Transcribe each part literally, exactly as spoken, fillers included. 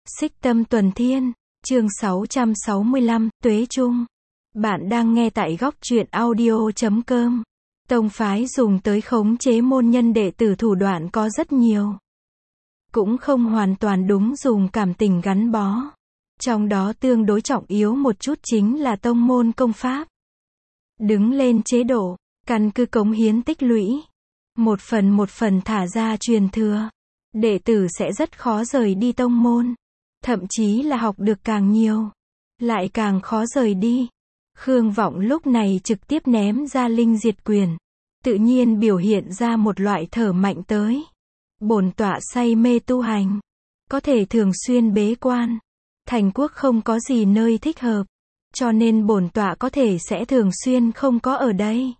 Xích Tâm Tuần Thiên, chương sáu trăm sáu mươi lăm, Tuế Trung. Bạn đang nghe tại góc truyện audio chấm com. Tông phái dùng tới khống chế môn nhân đệ tử thủ đoạn có rất nhiều. Cũng không hoàn toàn đúng dùng cảm tình gắn bó. Trong đó tương đối trọng yếu một chút chính là tông môn công pháp. Đứng lên chế độ, căn cứ cống hiến tích lũy. Một phần một phần thả ra truyền thừa. Đệ tử sẽ rất khó rời đi tông môn. Thậm chí là học được càng nhiều, lại càng khó rời đi. Khương Vọng lúc này trực tiếp ném ra linh diệt quyền. Tự nhiên biểu hiện ra một loại thở mạnh tới. Bổn tọa say mê tu hành. Có thể thường xuyên bế quan. Thành quốc không có gì nơi thích hợp. Cho nên bổn tọa có thể sẽ thường xuyên không có ở đây.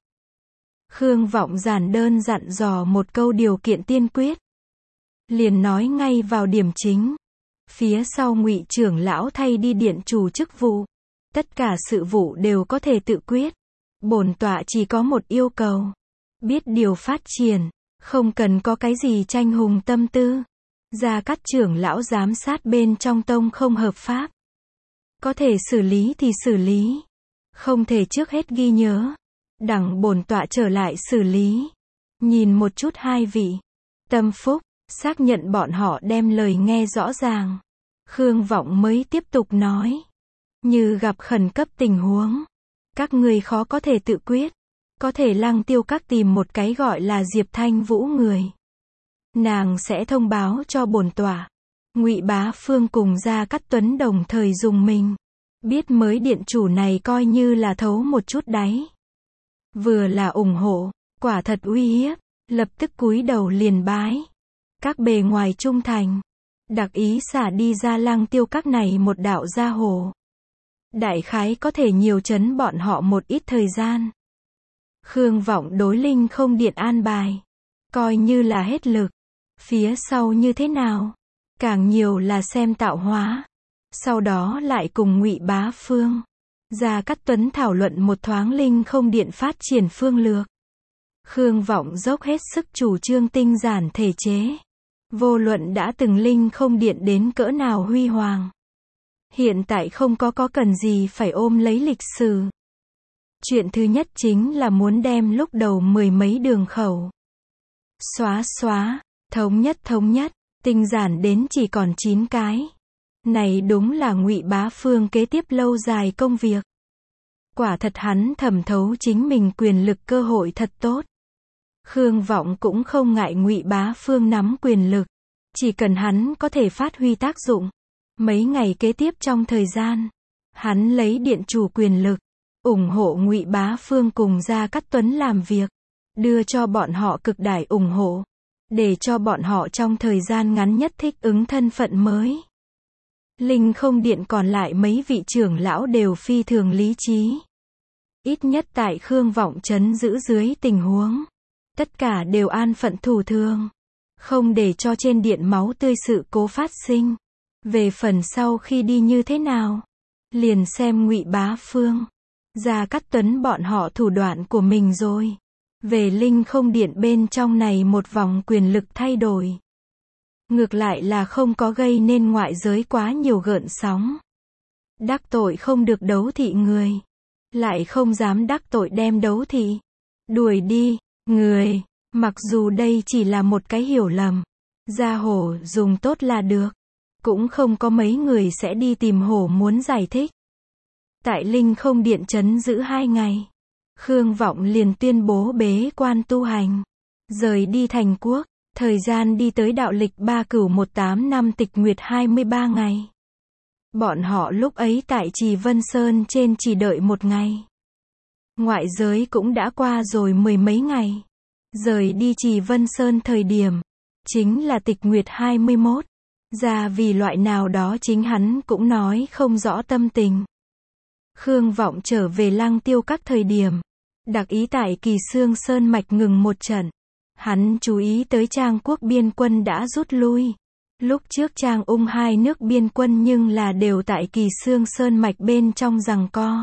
Khương Vọng giản đơn dặn dò một câu điều kiện tiên quyết. Liền nói ngay vào điểm chính. Phía sau Ngụy trưởng lão thay đi điện chủ chức vụ. Tất cả sự vụ đều có thể tự quyết. Bổn tọa chỉ có một yêu cầu. Biết điều phát triển. Không cần có cái gì tranh hùng tâm tư. Gia Cát trưởng lão giám sát bên trong tông không hợp pháp. Có thể xử lý thì xử lý. Không thể trước hết ghi nhớ. Đặng bổn tọa trở lại xử lý. Nhìn một chút hai vị. Tâm phúc. Xác nhận bọn họ đem lời nghe rõ ràng. Khương Vọng mới tiếp tục nói. Như gặp khẩn cấp tình huống. Các người khó có thể tự quyết. Có thể Lăng Tiêu Các tìm một cái gọi là Diệp Thanh Vũ người. Nàng sẽ thông báo cho bổn tọa. Ngụy Bá Phương cùng Gia Cát Tuấn đồng thời dùng mình. Biết mới điện chủ này coi như là thấu một chút đáy. Vừa là ủng hộ, quả thật uy hiếp. Lập tức cúi đầu liền bái. Các bề ngoài trung thành. Đặc ý xả đi ra Lăng Tiêu Các này một đạo gia hồ. Đại khái có thể nhiều chấn bọn họ một ít thời gian. Khương Vọng đối Linh Không Điện an bài. Coi như là hết lực. Phía sau như thế nào? Càng nhiều là xem tạo hóa. Sau đó lại cùng Ngụy Bá Phương, Gia Cát Tuấn thảo luận một thoáng Linh Không Điện phát triển phương lược. Khương Vọng dốc hết sức chủ trương tinh giản thể chế. Vô luận đã từng Linh Không Điện đến cỡ nào huy hoàng. Hiện tại không có có cần gì phải ôm lấy lịch sử. Chuyện thứ nhất chính là muốn đem lúc đầu mười mấy đường khẩu. Xóa xóa, thống nhất thống nhất, tinh giản đến chỉ còn chín cái. Này đúng là Ngụy Bá Phương kế tiếp lâu dài công việc. Quả thật hắn thẩm thấu chính mình quyền lực cơ hội thật tốt. Khương Vọng cũng không ngại Ngụy Bá Phương nắm quyền lực. Chỉ cần hắn có thể phát huy tác dụng. Mấy ngày kế tiếp trong thời gian, hắn lấy điện chủ quyền lực, ủng hộ Ngụy Bá Phương cùng Gia Cát Tuấn làm việc. Đưa cho bọn họ cực đại ủng hộ. Để cho bọn họ trong thời gian ngắn nhất thích ứng thân phận mới. Linh Không Điện còn lại mấy vị trưởng lão đều phi thường lý trí. Ít nhất tại Khương Vọng trấn giữ dưới tình huống. Tất cả đều an phận thủ thường. Không để cho trên điện máu tươi sự cố phát sinh. Về phần sau khi đi như thế nào. Liền xem Ngụy Bá Phương, Gia Cát Tuấn bọn họ thủ đoạn của mình rồi. Về Linh Không Điện bên trong này một vòng quyền lực thay đổi. Ngược lại là không có gây nên ngoại giới quá nhiều gợn sóng. Đắc tội không được đấu thị người. Lại không dám đắc tội đem đấu thị. Đuổi đi, người. Mặc dù đây chỉ là một cái hiểu lầm. Gia hổ dùng tốt là được. Cũng không có mấy người sẽ đi tìm hổ muốn giải thích. Tại Linh Không Điện trấn giữ hai ngày. Khương Vọng liền tuyên bố bế quan tu hành. Rời đi thành quốc. Thời gian đi tới đạo lịch ba cửu một tám năm tịch nguyệt hai mươi ba ngày. Bọn họ lúc ấy tại Trì Vân Sơn trên chỉ đợi một ngày. Ngoại giới cũng đã qua rồi mười mấy ngày. Rời đi Trì Vân Sơn thời điểm. Chính là tịch nguyệt hai mươi mốt. Ra vì loại nào đó chính hắn cũng nói không rõ tâm tình. Khương Vọng trở về Lăng Tiêu Các thời điểm. Đặc ý tại Kỳ Xương Sơn mạch ngừng một trận. Hắn chú ý tới Trang quốc biên quân đã rút lui. Lúc trước Trang Ung hai nước biên quân nhưng là đều tại Kỳ Xương Sơn mạch bên trong giằng co.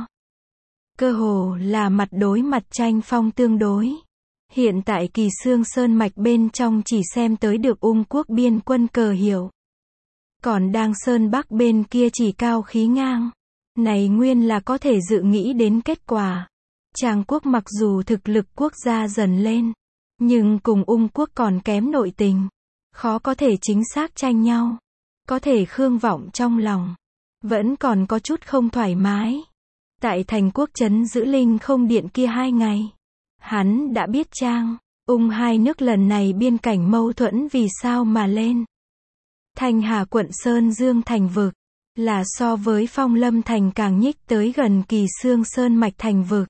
Cơ hồ là mặt đối mặt tranh phong tương đối. Hiện tại Kỳ Xương Sơn mạch bên trong chỉ xem tới được Ung quốc biên quân cờ hiệu. Còn đang Sơn Bắc bên kia chỉ cao khí ngang. Này nguyên là có thể dự nghĩ đến kết quả. Trang quốc mặc dù thực lực quốc gia dần lên, nhưng cùng Ung quốc còn kém nội tình. Khó có thể chính xác tranh nhau. Có thể Khương Vọng trong lòng vẫn còn có chút không thoải mái. Tại thành quốc trấn giữ Linh Không Điện kia hai ngày, hắn đã biết Trang, Ung hai nước lần này biên cảnh mâu thuẫn vì sao mà lên. Thanh Hà quận Sơn Dương thành vực, là so với Phong Lâm thành càng nhích tới gần Kỳ Xương Sơn mạch thành vực.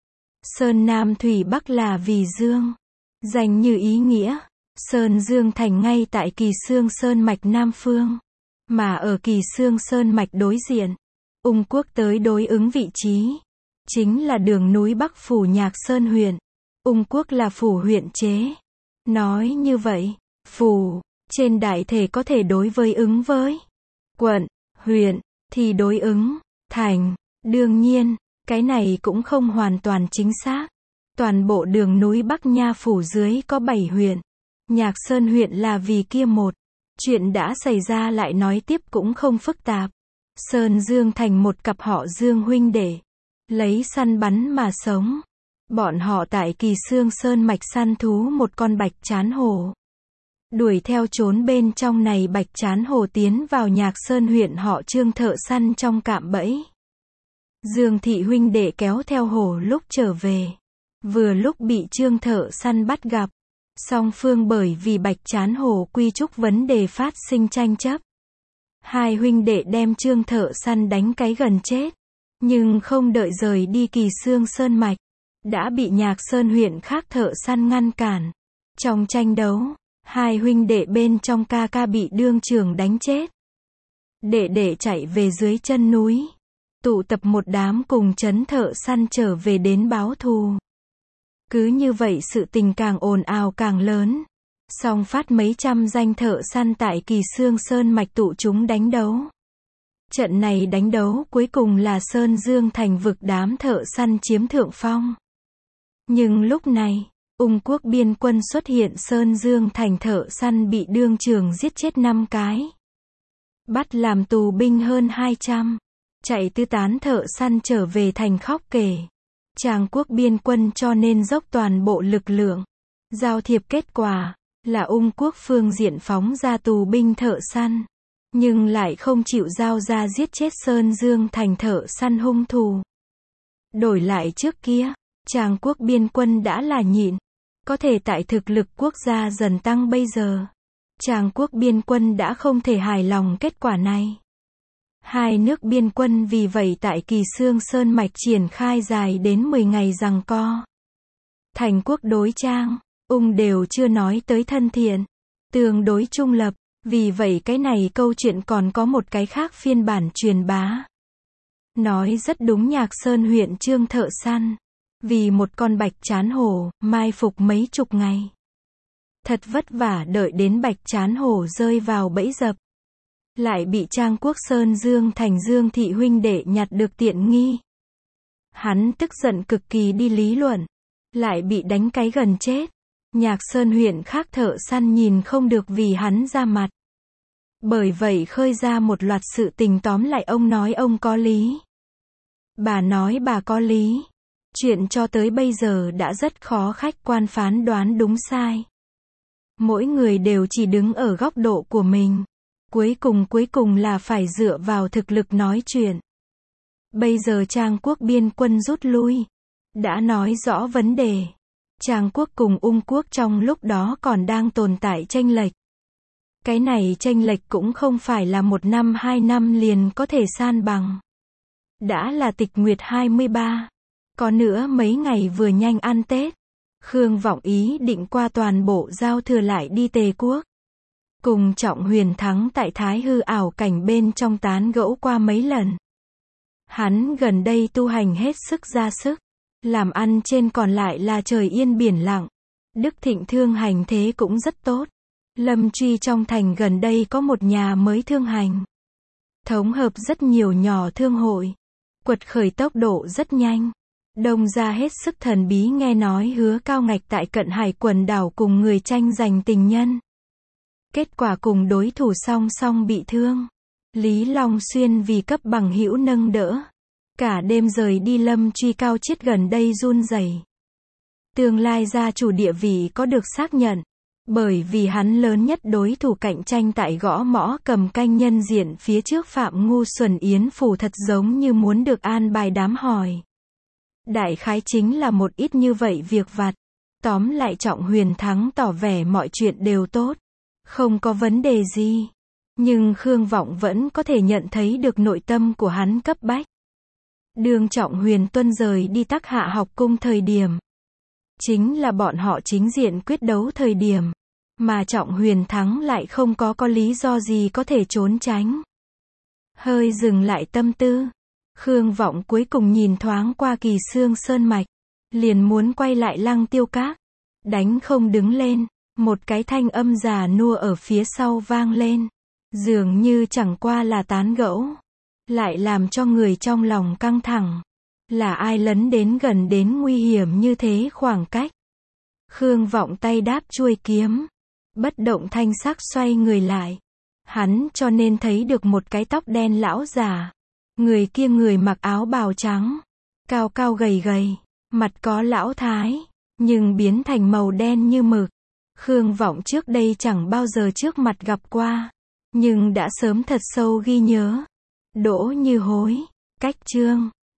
Sơn Nam Thủy Bắc là vì Dương, danh như ý nghĩa. Sơn Dương thành ngay tại Kỳ Xương Sơn mạch Nam phương, mà ở Kỳ Xương Sơn mạch đối diện, Ung quốc tới đối ứng vị trí, chính là đường núi Bắc phủ Nhạc Sơn huyện. Ung quốc là phủ huyện chế. Nói như vậy, phủ, trên đại thể có thể đối với ứng với quận, huyện, thì đối ứng, thành. Đương nhiên, cái này cũng không hoàn toàn chính xác. Toàn bộ đường núi Bắc Nha phủ dưới có bảy huyện. Nhạc Sơn huyện là vì kia một. Chuyện đã xảy ra lại nói tiếp cũng không phức tạp. Sơn Dương thành một cặp họ Dương huynh đệ, lấy săn bắn mà sống. Bọn họ tại Kỳ Xương Sơn mạch săn thú một con bạch trán hổ. Đuổi theo trốn bên trong này bạch trán hổ tiến vào Nhạc Sơn huyện họ Trương thợ săn trong cạm bẫy. Dương thị huynh đệ kéo theo hổ lúc trở về. Vừa lúc bị Trương thợ săn bắt gặp. Song phương bởi vì bạch trán hổ quy trúc vấn đề phát sinh tranh chấp. Hai huynh đệ đem Trương thợ săn đánh cái gần chết. Nhưng không đợi rời đi Kỳ Xương Sơn mạch, đã bị Nhạc Sơn huyện khác thợ săn ngăn cản. Trong tranh đấu, hai huynh đệ bên trong ca ca bị đương trường đánh chết. Đệ đệ chạy về dưới chân núi, tụ tập một đám cùng trấn thợ săn trở về đến báo thù. Cứ như vậy sự tình càng ồn ào càng lớn. Song phát mấy trăm danh thợ săn tại Kỳ Xương Sơn mạch tụ chúng đánh đấu. Trận này đánh đấu cuối cùng là Sơn Dương thành vực đám thợ săn chiếm thượng phong. Nhưng lúc này, Ung quốc biên quân xuất hiện Sơn Dương thành thợ săn bị đương trường giết chết năm cái. Bắt làm tù binh hơn hai trăm. Chạy tứ tán thợ săn trở về thành khóc kể. Trang quốc biên quân cho nên dốc toàn bộ lực lượng. Giao thiệp kết quả là Ung quốc phương diện phóng ra tù binh thợ săn, nhưng lại không chịu giao ra giết chết Sơn Dương thành thợ săn hung thủ. Đổi lại trước kia, Trang quốc biên quân đã là nhịn. Có thể tại thực lực quốc gia dần tăng bây giờ, Trang quốc biên quân đã không thể hài lòng kết quả này. Hai nước biên quân vì vậy tại Kỳ Xương Sơn mạch triển khai dài đến mười ngày giằng co. Thành quốc đối Trang, Ung đều chưa nói tới thân thiện, tương đối trung lập, vì vậy cái này câu chuyện còn có một cái khác phiên bản truyền bá. Nói rất đúng Nhạc Sơn huyện Trương thợ săn, vì một con bạch trán hổ, mai phục mấy chục ngày. Thật vất vả đợi đến bạch trán hổ rơi vào bẫy dập. Lại bị Trang quốc Sơn Dương thành Dương thị huynh đệ nhặt được tiện nghi. Hắn tức giận cực kỳ đi lý luận. Lại bị đánh cái gần chết. Nhạc Sơn huyện khác thợ săn nhìn không được vì hắn ra mặt. Bởi vậy khơi ra một loạt sự tình tóm lại ông nói ông có lý. Bà nói bà có lý. Chuyện cho tới bây giờ đã rất khó khách quan phán đoán đúng sai. Mỗi người đều chỉ đứng ở góc độ của mình. Cuối cùng cuối cùng là phải dựa vào thực lực nói chuyện. Bây giờ Trang quốc biên quân rút lui. Đã nói rõ vấn đề. Trang quốc cùng Ung quốc trong lúc đó còn đang tồn tại chênh lệch. Cái này chênh lệch cũng không phải là một năm hai năm liền có thể san bằng. Đã là tịch nguyệt hai mươi ba. Có nữa mấy ngày vừa nhanh ăn Tết. Khương Vọng ý định qua toàn bộ giao thừa lại đi Tề quốc. Cùng Trọng Huyền Thắng tại Thái Hư ảo cảnh bên trong tán gẫu qua mấy lần. Hắn gần đây tu hành hết sức ra sức. Làm ăn trên còn lại là trời yên biển lặng. Đức Thịnh thương hành thế cũng rất tốt. Lâm Truy trong thành gần đây có một nhà mới thương hành. Thống hợp rất nhiều nhỏ thương hội. Quật khởi tốc độ rất nhanh. Đông ra hết sức thần bí nghe nói Hứa Cao Ngạch tại Cận Hải quần đảo cùng người tranh giành tình nhân. Kết quả cùng đối thủ song song bị thương. Lý Long Xuyên vì cấp bằng hữu nâng đỡ. Cả đêm rời đi lâm truy cao chiết gần đây run rẩy. Tương lai gia chủ địa vị có được xác nhận. Bởi vì hắn lớn nhất đối thủ cạnh tranh tại gõ mõ cầm canh nhân diện phía trước Phạm Ngu Xuẩn Yến Phủ thật giống như muốn được an bài đám hỏi. Đại khái chính là một ít như vậy việc vặt. Tóm lại Trọng Huyền Thắng tỏ vẻ mọi chuyện đều tốt. Không có vấn đề gì. Nhưng Khương Vọng vẫn có thể nhận thấy được nội tâm của hắn cấp bách. Đường Trọng Huyền Tuân rời đi Tắc Hạ học cung thời điểm. Chính là bọn họ chính diện quyết đấu thời điểm. Mà Trọng Huyền Thắng lại không có có lý do gì có thể trốn tránh. Hơi dừng lại tâm tư. Khương Vọng cuối cùng nhìn thoáng qua Kỳ Xương Sơn Mạch. Liền muốn quay lại Lăng Tiêu Các. Đánh không đứng lên. Một cái thanh âm già nua ở phía sau vang lên. Dường như chẳng qua là tán gẫu. Lại làm cho người trong lòng căng thẳng. Là ai lấn đến gần đến nguy hiểm như thế khoảng cách. Khương Vọng tay đáp chuôi kiếm. Bất động thanh sắc xoay người lại. Hắn cho nên thấy được một cái tóc đen lão già. Người kia người mặc áo bào trắng. Cao cao gầy gầy. Mặt có lão thái. Nhưng biến thành màu đen như mực. Khương Vọng trước đây chẳng bao giờ trước mặt gặp qua. Nhưng đã sớm thật sâu ghi nhớ. Đỗ Như Hối. Cách chương